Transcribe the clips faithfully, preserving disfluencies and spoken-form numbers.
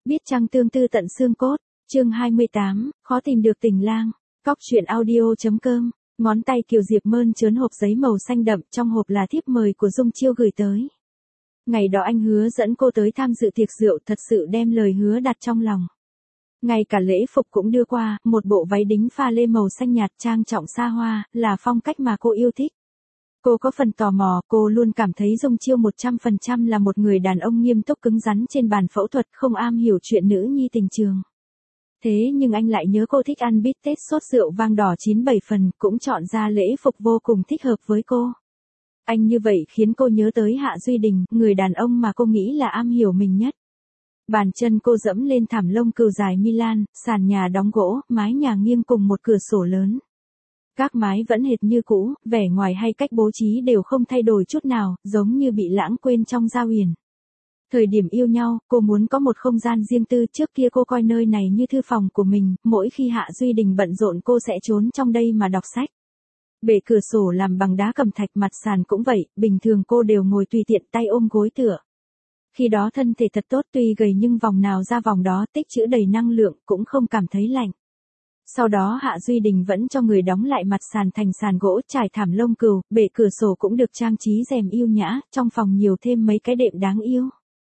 Biết chăng tương tư tận xương cốt, chương hai mươi tám, khó tìm được tình lang, cóc truyện audio.com, ngón tay Kiều Diệp mơn trớn hộp giấy màu xanh đậm, trong hộp là thiếp mời của Dung Chiêu gửi tới. Ngày đó anh hứa dẫn cô tới tham dự tiệc rượu, thật sự đem lời hứa đặt trong lòng. Ngay cả lễ phục cũng đưa qua, một bộ váy đính pha lê màu xanh nhạt trang trọng xa hoa, là phong cách mà cô yêu thích. Cô có phần tò mò, cô luôn cảm thấy Dung Chiêu một trăm phần trăm là một người đàn ông nghiêm túc cứng rắn trên bàn phẫu thuật, không am hiểu chuyện nữ nhi tình trường. Thế nhưng anh lại nhớ cô thích ăn bít tết sốt rượu vang đỏ chín bảy phần, cũng chọn ra lễ phục vô cùng thích hợp với cô. Anh như vậy khiến cô nhớ tới Hạ Duy Đình, người đàn ông mà cô nghĩ là am hiểu mình nhất. Bàn chân cô dẫm lên thảm lông cừu dài Milan, sàn nhà đóng gỗ, mái nhà nghiêng cùng một cửa sổ lớn. Các mái vẫn hệt như cũ, vẻ ngoài hay cách bố trí đều không thay đổi chút nào, giống như bị lãng quên trong gia uyển. Thời điểm yêu nhau, cô muốn có một không gian riêng tư, trước kia cô coi nơi này như thư phòng của mình, mỗi khi Hạ Duy Đình bận rộn cô sẽ trốn trong đây mà đọc sách. Bệ cửa sổ làm bằng đá cẩm thạch, mặt sàn cũng vậy, bình thường cô đều ngồi tùy tiện tay ôm gối tựa. Khi đó thân thể thật tốt, tuy gầy nhưng vòng nào ra vòng đó, tích trữ đầy năng lượng, cũng không cảm thấy lạnh. Sau đó Hạ Duy Đình vẫn cho người đóng lại mặt sàn thành sàn gỗ trải thảm lông cừu, bệ cửa sổ cũng được trang trí rèm yêu nhã, trong phòng nhiều thêm mấy cái đệm đáng yêu.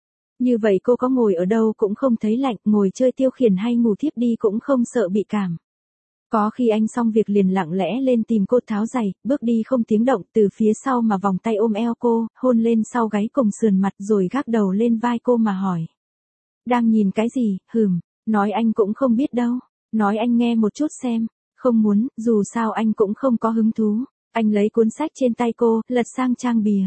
Như vậy cô có ngồi ở đâu cũng không thấy lạnh, ngồi chơi tiêu khiển hay ngủ thiếp đi cũng không sợ bị cảm. Có khi anh xong việc liền lặng lẽ lên tìm cô tháo giày, bước đi không tiếng động, từ phía sau mà vòng tay ôm eo cô, hôn lên sau gáy cùng sườn mặt rồi gác đầu lên vai cô mà hỏi. Đang nhìn cái gì, hừm, nói anh cũng không biết đâu, nói anh nghe một chút xem, không muốn, dù sao anh cũng không có hứng thú. Anh lấy cuốn sách trên tay cô, lật sang trang bìa.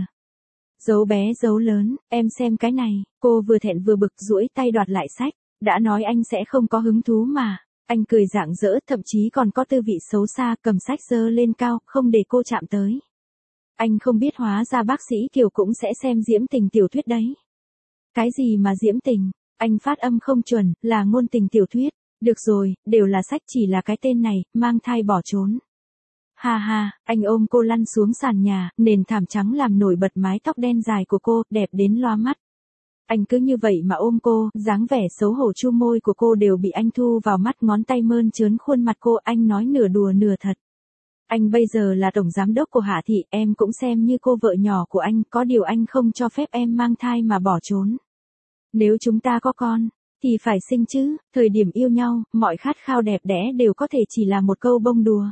Dấu bé dấu lớn, em xem cái này, cô vừa thẹn vừa bực duỗi tay đoạt lại sách, đã nói anh sẽ không có hứng thú mà. Anh cười rạng rỡ, thậm chí còn có tư vị xấu xa, cầm sách giơ lên cao, không để cô chạm tới. Anh không biết hóa ra bác sĩ Kiều cũng sẽ xem diễm tình tiểu thuyết đấy. Cái gì mà diễm tình, anh phát âm không chuẩn, là ngôn tình tiểu thuyết. Được rồi, đều là sách, chỉ là cái tên này, mang thai bỏ trốn. Ha ha, anh ôm cô lăn xuống sàn nhà, nền thảm trắng làm nổi bật mái tóc đen dài của cô, đẹp đến loa mắt. Anh cứ như vậy mà ôm cô, dáng vẻ xấu hổ chu môi của cô đều bị anh thu vào mắt, ngón tay mơn trớn khuôn mặt cô, anh nói nửa đùa nửa thật. Anh bây giờ là tổng giám đốc của Hạ Thị, em cũng xem như cô vợ nhỏ của anh, có điều anh không cho phép em mang thai mà bỏ trốn. Nếu chúng ta có con, thì phải sinh chứ, thời điểm yêu nhau, mọi khát khao đẹp đẽ đều có thể chỉ là một câu bông đùa.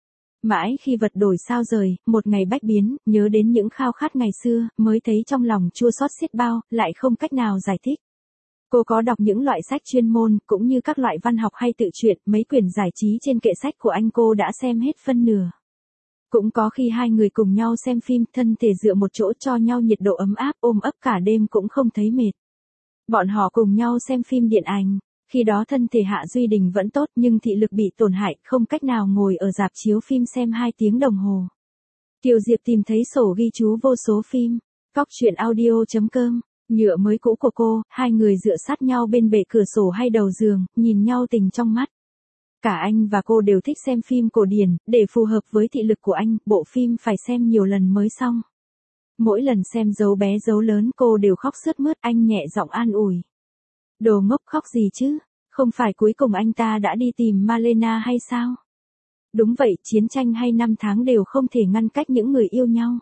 Mãi khi vật đổi sao rời, một ngày bách biến, nhớ đến những khao khát ngày xưa, mới thấy trong lòng chua xót xiết bao, lại không cách nào giải thích. Cô có đọc những loại sách chuyên môn, cũng như các loại văn học hay tự truyện, mấy quyển giải trí trên kệ sách của anh cô đã xem hết phân nửa. Cũng có khi hai người cùng nhau xem phim, thân thể dựa một chỗ cho nhau nhiệt độ ấm áp, ôm ấp cả đêm cũng không thấy mệt. Bọn họ cùng nhau xem phim điện ảnh. Khi đó thân thể Hạ Duy Đình vẫn tốt nhưng thị lực bị tổn hại, không cách nào ngồi ở rạp chiếu phim xem hai tiếng đồng hồ. Kiều Diệp tìm thấy sổ ghi chú vô số phim, cóc truyện audio.com, nhựa mới cũ của cô, hai người dựa sát nhau bên bệ cửa sổ hay đầu giường, nhìn nhau tình trong mắt. Cả anh và cô đều thích xem phim cổ điển, để phù hợp với thị lực của anh, bộ phim phải xem nhiều lần mới xong. Mỗi lần xem dấu bé dấu lớn cô đều khóc sướt mướt, anh nhẹ giọng an ủi. Đồ ngốc, khóc gì chứ, không phải cuối cùng anh ta đã đi tìm Malena hay sao? Đúng vậy, chiến tranh hay năm tháng đều không thể ngăn cách những người yêu nhau.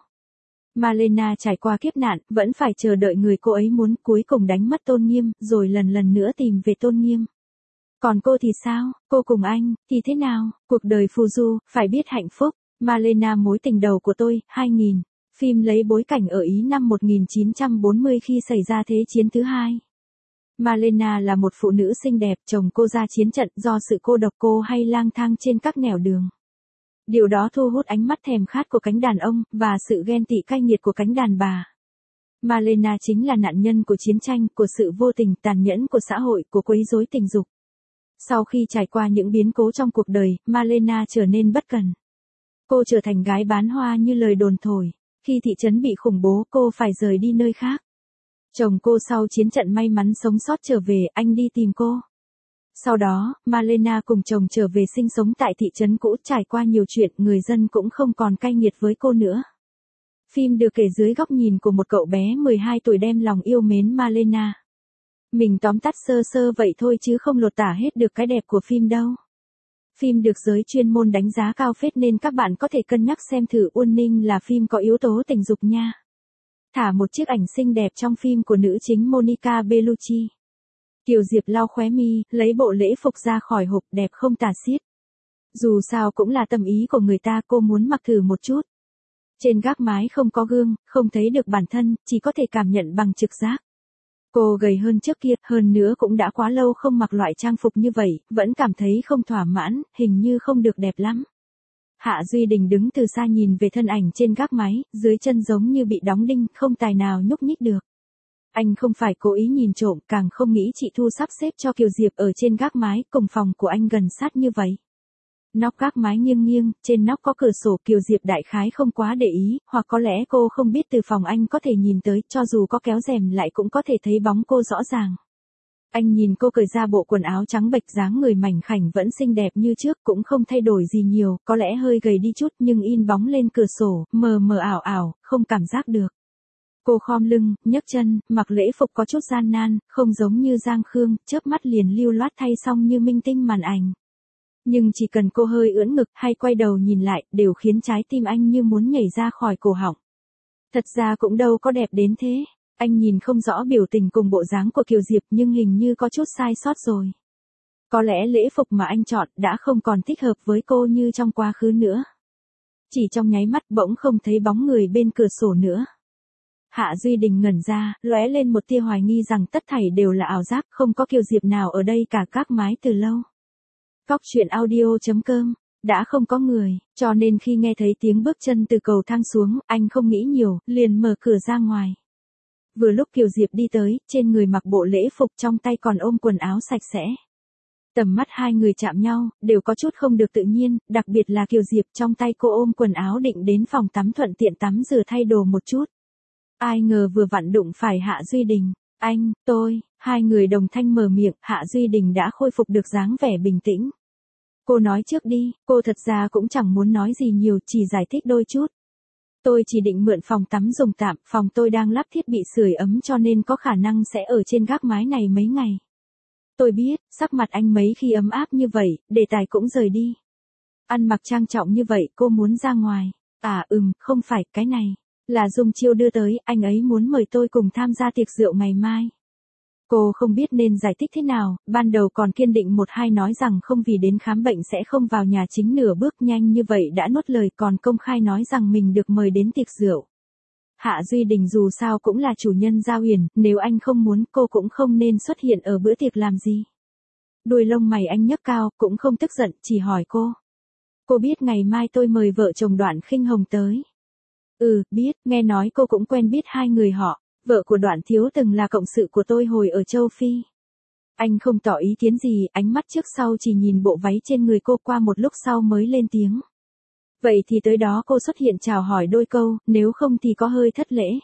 Malena trải qua kiếp nạn, vẫn phải chờ đợi người cô ấy muốn, cuối cùng đánh mất tôn nghiêm, rồi lần lần nữa tìm về tôn nghiêm. Còn cô thì sao, cô cùng anh, thì thế nào, cuộc đời phù du, phải biết hạnh phúc. Malena mối tình đầu của tôi, hai nghìn, phim lấy bối cảnh ở Ý năm một nghìn chín trăm bốn mươi khi xảy ra Thế chiến thứ hai. Malena là một phụ nữ xinh đẹp, chồng cô ra chiến trận, do sự cô độc cô hay lang thang trên các nẻo đường. Điều đó thu hút ánh mắt thèm khát của cánh đàn ông, và sự ghen tị cay nghiệt của cánh đàn bà. Malena chính là nạn nhân của chiến tranh, của sự vô tình, tàn nhẫn của xã hội, của quấy rối tình dục. Sau khi trải qua những biến cố trong cuộc đời, Malena trở nên bất cần. Cô trở thành gái bán hoa như lời đồn thổi. Khi thị trấn bị khủng bố, cô phải rời đi nơi khác. Chồng cô sau chiến trận may mắn sống sót trở về, anh đi tìm cô. Sau đó, Malena cùng chồng trở về sinh sống tại thị trấn cũ, trải qua nhiều chuyện, người dân cũng không còn cay nghiệt với cô nữa. Phim được kể dưới góc nhìn của một cậu bé mười hai tuổi đem lòng yêu mến Malena. Mình tóm tắt sơ sơ vậy thôi chứ không lột tả hết được cái đẹp của phim đâu. Phim được giới chuyên môn đánh giá cao phết nên các bạn có thể cân nhắc xem thử. Uôn Ninh là phim có yếu tố tình dục nha. Thả một chiếc ảnh xinh đẹp trong phim của nữ chính Monica Bellucci. Kiều Diệp lau khóe mi, lấy bộ lễ phục ra khỏi hộp, đẹp không tả xiết. Dù sao cũng là tâm ý của người ta, cô muốn mặc thử một chút. Trên gác mái không có gương, không thấy được bản thân, chỉ có thể cảm nhận bằng trực giác. Cô gầy hơn trước kia, hơn nữa cũng đã quá lâu không mặc loại trang phục như vậy, vẫn cảm thấy không thỏa mãn, hình như không được đẹp lắm. Hạ Duy Đình đứng từ xa nhìn về thân ảnh trên gác mái, dưới chân giống như bị đóng đinh, không tài nào nhúc nhích được. Anh không phải cố ý nhìn trộm, càng không nghĩ chị Thu sắp xếp cho Kiều Diệp ở trên gác mái, cùng phòng của anh gần sát như vậy. Nóc gác mái nghiêng nghiêng, trên nóc có cửa sổ. Kiều Diệp đại khái không quá để ý, hoặc có lẽ cô không biết từ phòng anh có thể nhìn tới, cho dù có kéo rèm lại cũng có thể thấy bóng cô rõ ràng. Anh nhìn cô cởi ra bộ quần áo trắng bệch, dáng người mảnh khảnh vẫn xinh đẹp như trước, cũng không thay đổi gì nhiều, có lẽ hơi gầy đi chút nhưng in bóng lên cửa sổ, mờ mờ ảo ảo, không cảm giác được. Cô khom lưng, nhấc chân, mặc lễ phục có chút gian nan, không giống như Giang Khương, chớp mắt liền lưu loát thay xong như minh tinh màn ảnh. Nhưng chỉ cần cô hơi ưỡn ngực hay quay đầu nhìn lại, đều khiến trái tim anh như muốn nhảy ra khỏi cổ họng. Thật ra cũng đâu có đẹp đến thế. Anh nhìn không rõ biểu tình cùng bộ dáng của Kiều Diệp nhưng hình như có chút sai sót rồi. Có lẽ lễ phục mà anh chọn đã không còn thích hợp với cô như trong quá khứ nữa. Chỉ trong nháy mắt bỗng không thấy bóng người bên cửa sổ nữa. Hạ Duy Đình ngẩn ra, lóe lên một tia hoài nghi rằng tất thảy đều là ảo giác, không có Kiều Diệp nào ở đây cả, gác mái từ lâu. Cóc truyện audio chấm com, đã không có người, cho nên khi nghe thấy tiếng bước chân từ cầu thang xuống, anh không nghĩ nhiều, liền mở cửa ra ngoài. Vừa lúc Kiều Diệp đi tới, trên người mặc bộ lễ phục, trong tay còn ôm quần áo sạch sẽ. Tầm mắt hai người chạm nhau, đều có chút không được tự nhiên, đặc biệt là Kiều Diệp, trong tay cô ôm quần áo định đến phòng tắm thuận tiện tắm rửa thay đồ một chút. Ai ngờ vừa vặn đụng phải Hạ Duy Đình. Anh, tôi, hai người đồng thanh mở miệng, Hạ Duy Đình đã khôi phục được dáng vẻ bình tĩnh. Cô nói trước đi, cô thật ra cũng chẳng muốn nói gì nhiều, chỉ giải thích đôi chút. Tôi chỉ định mượn phòng tắm dùng tạm, phòng tôi đang lắp thiết bị sưởi ấm cho nên có khả năng sẽ ở trên gác mái này mấy ngày. Tôi biết, sắc mặt anh mấy khi ấm áp như vậy, đề tài cũng rời đi. Ăn mặc trang trọng như vậy, cô muốn ra ngoài. À ừm, không phải, cái này là Dung Chiêu đưa tới, anh ấy muốn mời tôi cùng tham gia tiệc rượu ngày mai. Cô không biết nên giải thích thế nào, ban đầu còn kiên định một hai nói rằng không vì đến khám bệnh sẽ không vào nhà chính, nửa bước nhanh như vậy đã nuốt lời, còn công khai nói rằng mình được mời đến tiệc rượu. Hạ Duy Đình dù sao cũng là chủ nhân Giao Huyền, nếu anh không muốn cô cũng không nên xuất hiện ở bữa tiệc làm gì. Đuôi lông mày anh nhấc cao, cũng không tức giận, chỉ hỏi cô. Cô biết ngày mai tôi mời vợ chồng Đoạn Khinh Hồng tới. Ừ, biết, nghe nói cô cũng quen biết hai người họ. Vợ của Đoạn thiếu từng là cộng sự của tôi hồi ở châu Phi. Anh không tỏ ý kiến gì, ánh mắt trước sau chỉ nhìn bộ váy trên người cô, qua một lúc sau mới lên tiếng. Vậy thì tới đó cô xuất hiện chào hỏi đôi câu, nếu không thì có hơi thất lễ.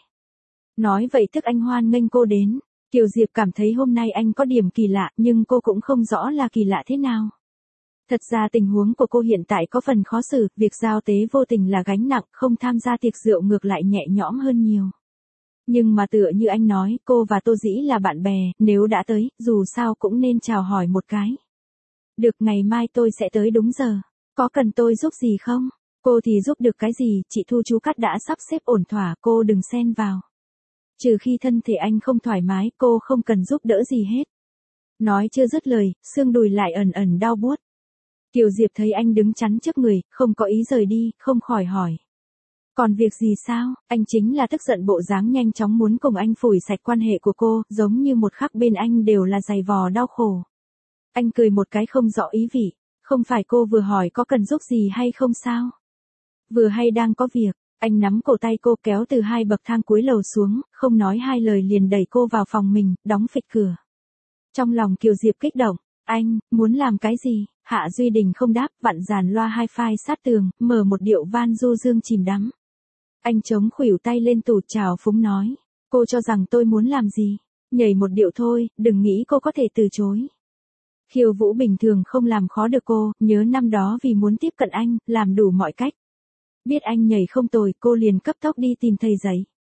Nói vậy tức anh hoan nghênh cô đến. Kiều Diệp cảm thấy hôm nay anh có điểm kỳ lạ, nhưng cô cũng không rõ là kỳ lạ thế nào. Thật ra tình huống của cô hiện tại có phần khó xử, việc giao tế vô tình là gánh nặng, không tham gia tiệc rượu ngược lại nhẹ nhõm hơn nhiều. Nhưng mà tựa như anh nói, cô và Tô Dĩ là bạn bè, nếu đã tới, dù sao cũng nên chào hỏi một cái. Được, ngày mai tôi sẽ tới đúng giờ. Có cần tôi giúp gì không? Cô thì giúp được cái gì, chị Thu chú Cắt đã sắp xếp ổn thỏa, cô đừng xen vào. Trừ khi thân thể anh không thoải mái, cô không cần giúp đỡ gì hết. Nói chưa dứt lời, xương đùi lại ẩn ẩn đau buốt. Kiều Diệp thấy anh đứng chắn trước người, không có ý rời đi, không khỏi hỏi. Còn việc gì sao? Anh chính là tức giận bộ dáng nhanh chóng muốn cùng anh phủi sạch quan hệ của cô, giống như một khắc bên anh đều là dày vò đau khổ. Anh cười một cái không rõ ý vị. Không phải cô vừa hỏi có cần giúp gì hay không sao? Vừa hay đang có việc. Anh nắm cổ tay cô kéo từ hai bậc thang cuối lầu xuống, không nói hai lời liền đẩy cô vào phòng mình, đóng phịch cửa. Trong lòng Kiều Diệp kích động. Anh, muốn làm cái gì? Hạ Duy Đình không đáp, vặn dàn loa hi-fi sát tường, mở một điệu van du dương chìm đắm. Anh chống khuỷu tay lên tủ trào phúng nói. Cô cho rằng tôi muốn làm gì? Nhảy một điệu thôi, đừng nghĩ cô có thể từ chối. Khiêu vũ bình thường không làm khó được cô, nhớ năm đó vì muốn tiếp cận anh, làm đủ mọi cách. Biết anh nhảy không tồi, cô liền cấp tốc đi tìm thầy giấy.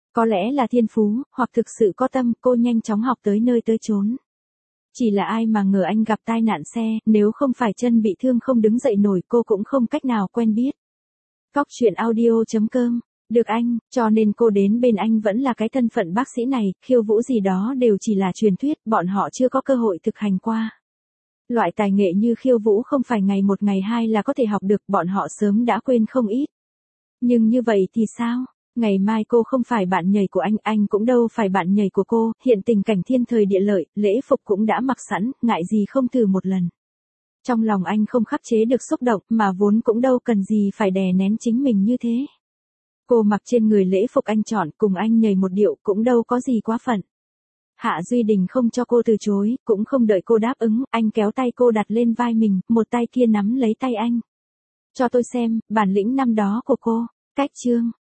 Có lẽ là thiên phú, hoặc thực sự có tâm, cô nhanh chóng học tới nơi tới chốn. Chỉ là ai mà ngờ anh gặp tai nạn xe, nếu không phải chân bị thương không đứng dậy nổi cô cũng không cách nào quen biết. Cóc truyện audio chấm com, được anh, cho nên cô đến bên anh vẫn là cái thân phận bác sĩ này, khiêu vũ gì đó đều chỉ là truyền thuyết, bọn họ chưa có cơ hội thực hành qua. Loại tài nghệ như khiêu vũ không phải ngày một ngày hai là có thể học được, bọn họ sớm đã quên không ít. Nhưng như vậy thì sao? Ngày mai cô không phải bạn nhảy của anh, anh cũng đâu phải bạn nhảy của cô, hiện tình cảnh thiên thời địa lợi, lễ phục cũng đã mặc sẵn, ngại gì không thử một lần. Trong lòng anh không khắc chế được xúc động, mà vốn cũng đâu cần gì phải đè nén chính mình như thế. Cô mặc trên người lễ phục anh chọn, cùng anh nhảy một điệu, cũng đâu có gì quá phận. Hạ Duy Đình không cho cô từ chối, cũng không đợi cô đáp ứng, anh kéo tay cô đặt lên vai mình, một tay kia nắm lấy tay anh. Cho tôi xem, bản lĩnh năm đó của cô. Cách chương